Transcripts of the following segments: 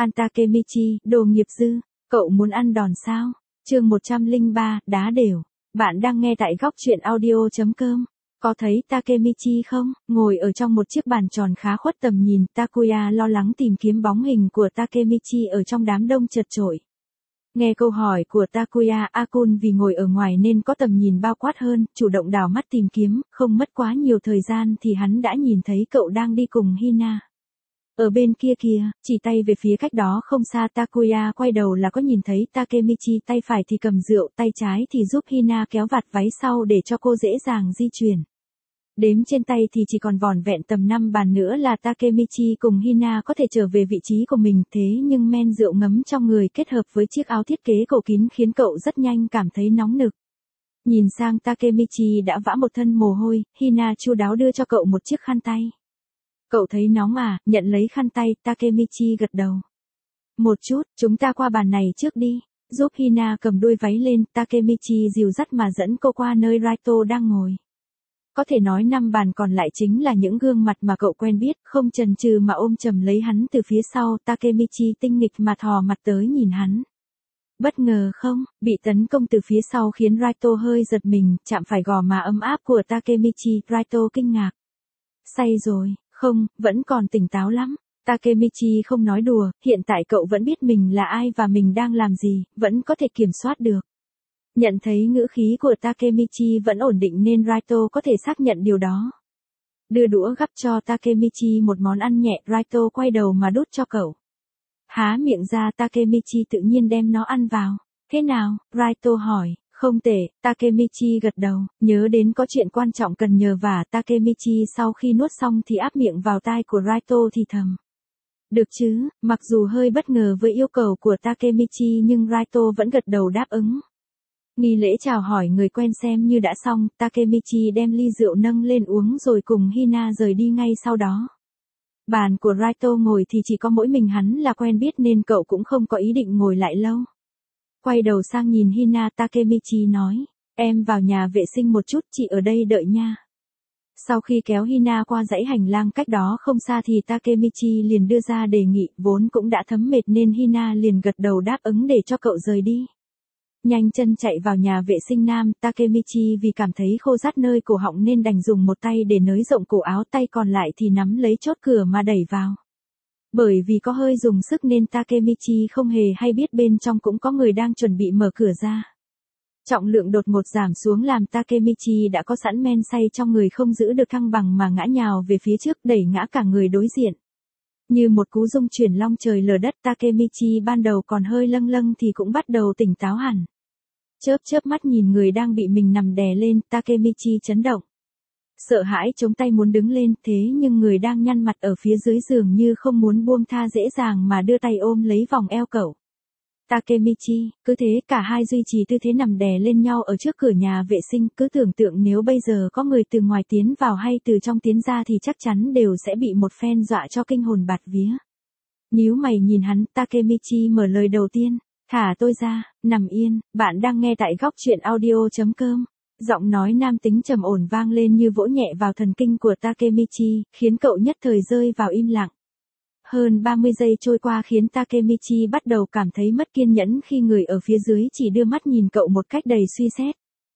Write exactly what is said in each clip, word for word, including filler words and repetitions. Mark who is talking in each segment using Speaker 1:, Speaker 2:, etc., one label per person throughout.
Speaker 1: An Takemichi, đồ nghiệp dư, cậu muốn ăn đòn sao? Chương một trăm lẻ ba, đá đều. Bạn đang nghe tại góc truyện audio chấm com. Có thấy Takemichi không? Ngồi ở trong một chiếc bàn tròn khá khuất tầm nhìn, Takuya lo lắng tìm kiếm bóng hình của Takemichi ở trong đám đông chật chội. Nghe câu hỏi của Takuya, Akun vì ngồi ở ngoài nên có tầm nhìn bao quát hơn, chủ động đảo mắt tìm kiếm, không mất quá nhiều thời gian thì hắn đã nhìn thấy cậu đang đi cùng Hina. Ở bên kia kìa, chỉ tay về phía cách đó không xa. Takuya quay đầu là có nhìn thấy Takemichi tay phải thì cầm rượu, tay trái thì giúp Hina kéo vạt váy sau để cho cô dễ dàng di chuyển. Đếm trên tay thì chỉ còn vỏn vẹn tầm năm bàn nữa là Takemichi cùng Hina có thể trở về vị trí của mình, thế nhưng men rượu ngấm trong người kết hợp với chiếc áo thiết kế cổ kín khiến cậu rất nhanh cảm thấy nóng nực. Nhìn sang Takemichi đã vã một thân mồ hôi, Hina chu đáo đưa cho cậu một chiếc khăn tay. Cậu thấy nóng à? Nhận lấy khăn tay, Takemichi gật đầu. Một chút, chúng ta qua bàn này trước đi. Giúp Hina cầm đuôi váy lên, Takemichi dìu dắt mà dẫn cô qua nơi Raito đang ngồi. Có thể nói năm bàn còn lại chính là những gương mặt mà cậu quen biết, không chần chừ mà ôm chầm lấy hắn từ phía sau. Takemichi tinh nghịch mà thò mặt tới nhìn hắn. Bất ngờ không? Bị tấn công từ phía sau khiến Raito hơi giật mình, chạm phải gò má ấm áp của Takemichi. Raito kinh ngạc. Say rồi. Không, vẫn còn tỉnh táo lắm. Takemichi không nói đùa, hiện tại cậu vẫn biết mình là ai và mình đang làm gì, vẫn có thể kiểm soát được. Nhận thấy ngữ khí của Takemichi vẫn ổn định nên Raito có thể xác nhận điều đó. Đưa đũa gắp cho Takemichi một món ăn nhẹ, Raito quay đầu mà đút cho cậu. Há miệng ra, Takemichi tự nhiên đem nó ăn vào. Thế nào? Raito hỏi. Không tệ, Takemichi gật đầu, nhớ đến có chuyện quan trọng cần nhờ vả. Takemichi sau khi nuốt xong thì áp miệng vào tai của Raito thì thầm. Được chứ? Mặc dù hơi bất ngờ với yêu cầu của Takemichi nhưng Raito vẫn gật đầu đáp ứng. Nghi lễ chào hỏi người quen xem như đã xong, Takemichi đem ly rượu nâng lên uống rồi cùng Hina rời đi ngay sau đó. Bàn của Raito ngồi thì chỉ có mỗi mình hắn là quen biết nên cậu cũng không có ý định ngồi lại lâu. Quay đầu sang nhìn Hina, Takemichi nói, em vào nhà vệ sinh một chút, chị ở đây đợi nha. Sau khi kéo Hina qua dãy hành lang cách đó không xa thì Takemichi liền đưa ra đề nghị, vốn cũng đã thấm mệt nên Hina liền gật đầu đáp ứng để cho cậu rời đi. Nhanh chân chạy vào nhà vệ sinh nam, Takemichi vì cảm thấy khô rát nơi cổ họng nên đành dùng một tay để nới rộng cổ áo, tay còn lại thì nắm lấy chốt cửa mà đẩy vào. Bởi vì có hơi dùng sức nên Takemichi không hề hay biết bên trong cũng có người đang chuẩn bị mở cửa ra. Trọng lượng đột ngột giảm xuống làm Takemichi đã có sẵn men say trong người không giữ được thăng bằng mà ngã nhào về phía trước, đẩy ngã cả người đối diện. Như một cú rung chuyển long trời lở đất, Takemichi ban đầu còn hơi lâng lâng thì cũng bắt đầu tỉnh táo hẳn. Chớp chớp mắt nhìn người đang bị mình nằm đè lên, Takemichi chấn động. Sợ hãi chống tay muốn đứng lên, thế nhưng người đang nhăn mặt ở phía dưới giường như không muốn buông tha dễ dàng mà đưa tay ôm lấy vòng eo cậu. Takemichi, cứ thế cả hai duy trì tư thế nằm đè lên nhau ở trước cửa nhà vệ sinh, cứ tưởng tượng nếu bây giờ có người từ ngoài tiến vào hay từ trong tiến ra thì chắc chắn đều sẽ bị một phen dọa cho kinh hồn bạt vía. Nhíu mày nhìn hắn, Takemichi mở lời đầu tiên, thả tôi ra, nằm yên. Bạn đang nghe tại góc truyện audio chấm com. Giọng nói nam tính trầm ổn vang lên như vỗ nhẹ vào thần kinh của Takemichi, khiến cậu nhất thời rơi vào im lặng. Hơn ba mươi giây trôi qua khiến Takemichi bắt đầu cảm thấy mất kiên nhẫn khi người ở phía dưới chỉ đưa mắt nhìn cậu một cách đầy suy xét.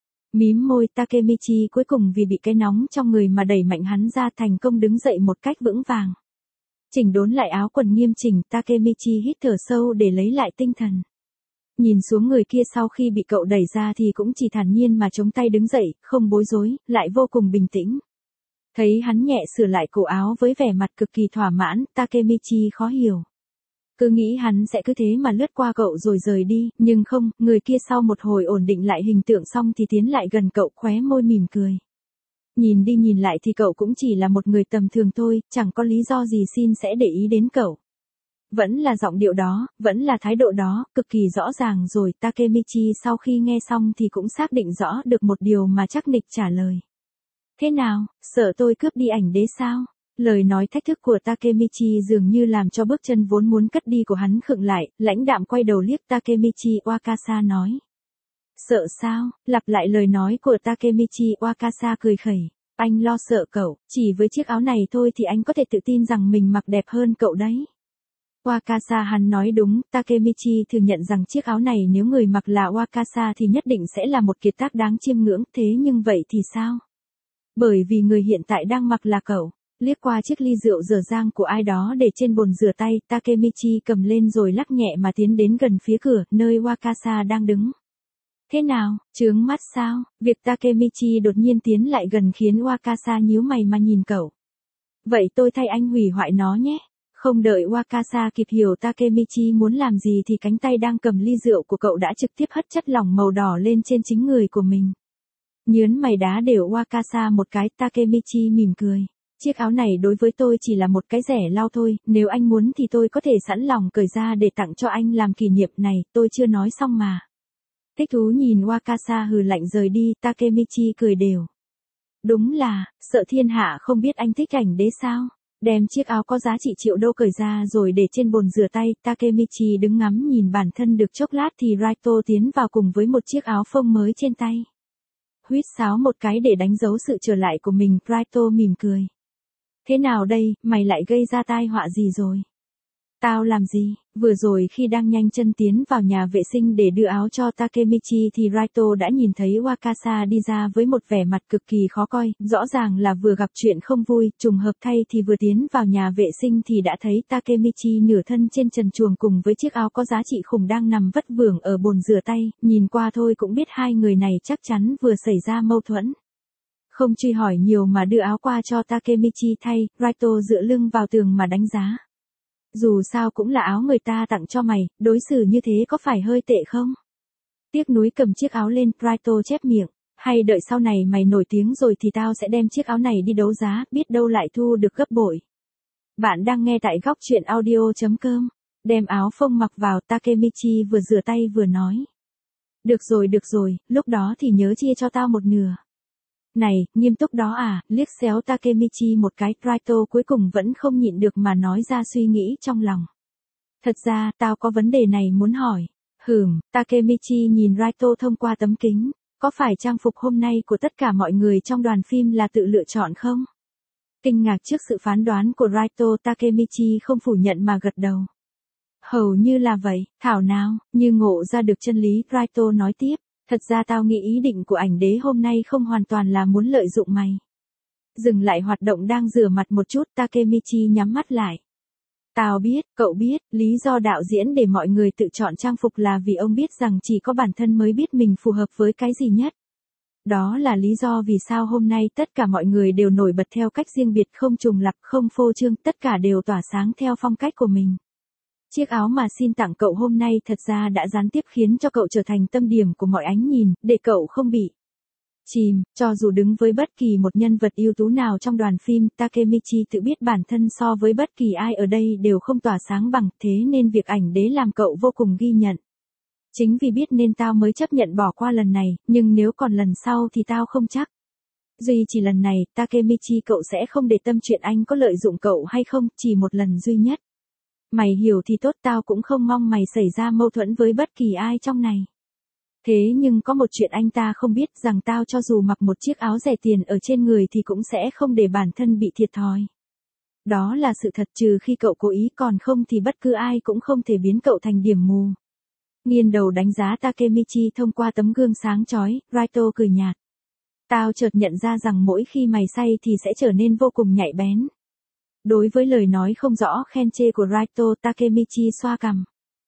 Speaker 1: Mím môi, Takemichi cuối cùng vì bị cái nóng trong người mà đẩy mạnh hắn ra, thành công đứng dậy một cách vững vàng. Chỉnh đốn lại áo quần nghiêm chỉnh, Takemichi hít thở sâu để lấy lại tinh thần. Nhìn xuống người kia sau khi bị cậu đẩy ra thì cũng chỉ thản nhiên mà chống tay đứng dậy, không bối rối, lại vô cùng bình tĩnh. Thấy hắn nhẹ sửa lại cổ áo với vẻ mặt cực kỳ thỏa mãn, Takemichi khó hiểu. Cứ nghĩ hắn sẽ cứ thế mà lướt qua cậu rồi rời đi, nhưng không, người kia sau một hồi ổn định lại hình tượng xong thì tiến lại gần cậu, khóe môi mỉm cười. Nhìn đi nhìn lại thì cậu cũng chỉ là một người tầm thường thôi, chẳng có lý do gì xin sẽ để ý đến cậu. Vẫn là giọng điệu đó, vẫn là thái độ đó, cực kỳ rõ ràng rồi. Takemichi sau khi nghe xong thì cũng xác định rõ được một điều mà chắc nịch trả lời. Thế nào, sợ tôi cướp đi ảnh đế sao? Lời nói thách thức của Takemichi dường như làm cho bước chân vốn muốn cất đi của hắn khựng lại, lãnh đạm quay đầu liếc Takemichi Wakasa nói. Sợ sao? Lặp lại lời nói của Takemichi Wakasa cười khẩy. Anh lo sợ cậu, chỉ với chiếc áo này thôi thì anh có thể tự tin rằng mình mặc đẹp hơn cậu đấy. Wakasa hắn nói đúng, Takemichi thừa nhận rằng chiếc áo này nếu người mặc là Wakasa thì nhất định sẽ là một kiệt tác đáng chiêm ngưỡng, thế nhưng vậy thì sao? Bởi vì người hiện tại đang mặc là cậu. Liếc qua chiếc ly rượu dở dang của ai đó để trên bồn rửa tay, Takemichi cầm lên rồi lắc nhẹ mà tiến đến gần phía cửa, nơi Wakasa đang đứng. Thế nào, chướng mắt sao? Việc Takemichi đột nhiên tiến lại gần khiến Wakasa nhíu mày mà nhìn cậu. Vậy tôi thay anh hủy hoại nó nhé. Không đợi Wakasa kịp hiểu Takemichi muốn làm gì thì cánh tay đang cầm ly rượu của cậu đã trực tiếp hất chất lỏng màu đỏ lên trên chính người của mình. Nhớn mày đá đều Wakasa một cái, Takemichi mỉm cười. Chiếc áo này đối với tôi chỉ là một cái rẻ lau thôi, nếu anh muốn thì tôi có thể sẵn lòng cởi ra để tặng cho anh làm kỷ niệm này, tôi chưa nói xong mà. Thích thú nhìn Wakasa hừ lạnh rời đi, Takemichi cười đều. Đúng là, sợ thiên hạ không biết anh thích ảnh đế sao? Đem chiếc áo có giá trị triệu đô cởi ra rồi để trên bồn rửa tay, Takemichi đứng ngắm nhìn bản thân được chốc lát thì Raito tiến vào cùng với một chiếc áo phông mới trên tay. Huýt sáo một cái để đánh dấu sự trở lại của mình, Raito mỉm cười. Thế nào đây, mày lại gây ra tai họa gì rồi? Tao làm gì? Vừa rồi khi đang nhanh chân tiến vào nhà vệ sinh để đưa áo cho Takemichi thì Raito đã nhìn thấy Wakasa đi ra với một vẻ mặt cực kỳ khó coi, rõ ràng là vừa gặp chuyện không vui, trùng hợp thay thì vừa tiến vào nhà vệ sinh thì đã thấy Takemichi nửa thân trên trần truồng cùng với chiếc áo có giá trị khủng đang nằm vất vưởng ở bồn rửa tay, nhìn qua thôi cũng biết hai người này chắc chắn vừa xảy ra mâu thuẫn. Không truy hỏi nhiều mà đưa áo qua cho Takemichi thay, Raito dựa lưng vào tường mà đánh giá. Dù sao cũng là áo người ta tặng cho mày, đối xử như thế có phải hơi tệ không? Tiếc nuối cầm chiếc áo lên, Raito chép miệng. Hay đợi sau này mày nổi tiếng rồi thì tao sẽ đem chiếc áo này đi đấu giá, biết đâu lại thu được gấp bội. Bạn đang nghe tại góc truyện audio chấm com. Đem áo phông mặc vào, Takemichi vừa rửa tay vừa nói. Được rồi được rồi, lúc đó thì nhớ chia cho tao một nửa. Này, nghiêm túc đó à, liếc xéo Takemichi một cái, Raito cuối cùng vẫn không nhịn được mà nói ra suy nghĩ trong lòng. Thật ra, tao có vấn đề này muốn hỏi. Hừm, Takemichi nhìn Raito thông qua tấm kính. Có phải trang phục hôm nay của tất cả mọi người trong đoàn phim là tự lựa chọn không? Kinh ngạc trước sự phán đoán của Raito, Takemichi không phủ nhận mà gật đầu. Hầu như là vậy, thảo nào, như ngộ ra được chân lý, Raito nói tiếp. Thật ra tao nghĩ ý định của ảnh đế hôm nay không hoàn toàn là muốn lợi dụng mày. Dừng lại hoạt động đang rửa mặt một chút, Takemichi nhắm mắt lại. Tao biết, cậu biết, lý do đạo diễn để mọi người tự chọn trang phục là vì ông biết rằng chỉ có bản thân mới biết mình phù hợp với cái gì nhất. Đó là lý do vì sao hôm nay tất cả mọi người đều nổi bật theo cách riêng biệt, không trùng lặp, không phô trương, tất cả đều tỏa sáng theo phong cách của mình. Chiếc áo mà xin tặng cậu hôm nay thật ra đã gián tiếp khiến cho cậu trở thành tâm điểm của mọi ánh nhìn, để cậu không bị chìm, cho dù đứng với bất kỳ một nhân vật ưu tú nào trong đoàn phim, Takemichi tự biết bản thân so với bất kỳ ai ở đây đều không tỏa sáng bằng, thế nên việc ảnh đế làm cậu vô cùng ghi nhận. Chính vì biết nên tao mới chấp nhận bỏ qua lần này, nhưng nếu còn lần sau thì tao không chắc. Duy chỉ lần này, Takemichi cậu sẽ không để tâm chuyện anh có lợi dụng cậu hay không, chỉ một lần duy nhất. Mày hiểu thì tốt, tao cũng không mong mày xảy ra mâu thuẫn với bất kỳ ai trong này. Thế nhưng có một chuyện anh ta không biết, rằng tao cho dù mặc một chiếc áo rẻ tiền ở trên người thì cũng sẽ không để bản thân bị thiệt thòi. Đó là sự thật, trừ khi cậu cố ý, còn không thì bất cứ ai cũng không thể biến cậu thành điểm mù. Nghiêng đầu đánh giá Takemichi thông qua tấm gương sáng chói, Raito cười nhạt. Tao chợt nhận ra rằng mỗi khi mày say thì sẽ trở nên vô cùng nhạy bén. Đối với lời nói không rõ khen chê của Raito, Takemichi xoa cằm.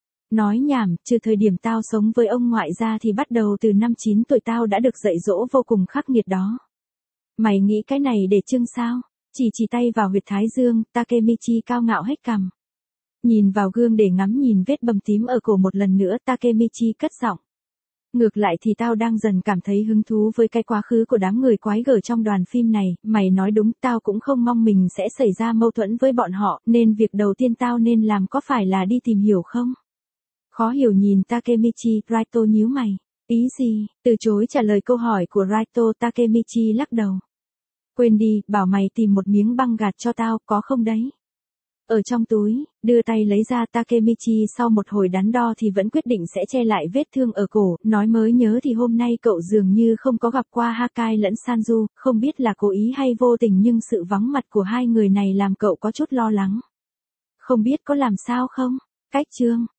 Speaker 1: Nói nhảm, trừ thời điểm tao sống với ông ngoại ra thì bắt đầu từ năm chín tuổi tao đã được dạy dỗ vô cùng khắc nghiệt đó. Mày nghĩ cái này để trưng sao? Chỉ chỉ tay vào huyệt thái dương, Takemichi cao ngạo hét cằm. Nhìn vào gương để ngắm nhìn vết bầm tím ở cổ một lần nữa, Takemichi cất giọng. Ngược lại thì tao đang dần cảm thấy hứng thú với cái quá khứ của đám người quái gở trong đoàn phim này, mày nói đúng, tao cũng không mong mình sẽ xảy ra mâu thuẫn với bọn họ, nên việc đầu tiên tao nên làm có phải là đi tìm hiểu không? Khó hiểu nhìn Takemichi, Raito nhíu mày. Ý gì? Từ chối trả lời câu hỏi của Raito, Takemichi lắc đầu. Quên đi, bảo mày tìm một miếng băng gạt cho tao, có không đấy? Ở trong túi, đưa tay lấy ra, Takemichi sau một hồi đắn đo thì vẫn quyết định sẽ che lại vết thương ở cổ, nói mới nhớ thì hôm nay cậu dường như không có gặp qua Hakai lẫn Sanju, không biết là cố ý hay vô tình nhưng sự vắng mặt của hai người này làm cậu có chút lo lắng. Không biết có làm sao không? Cách chương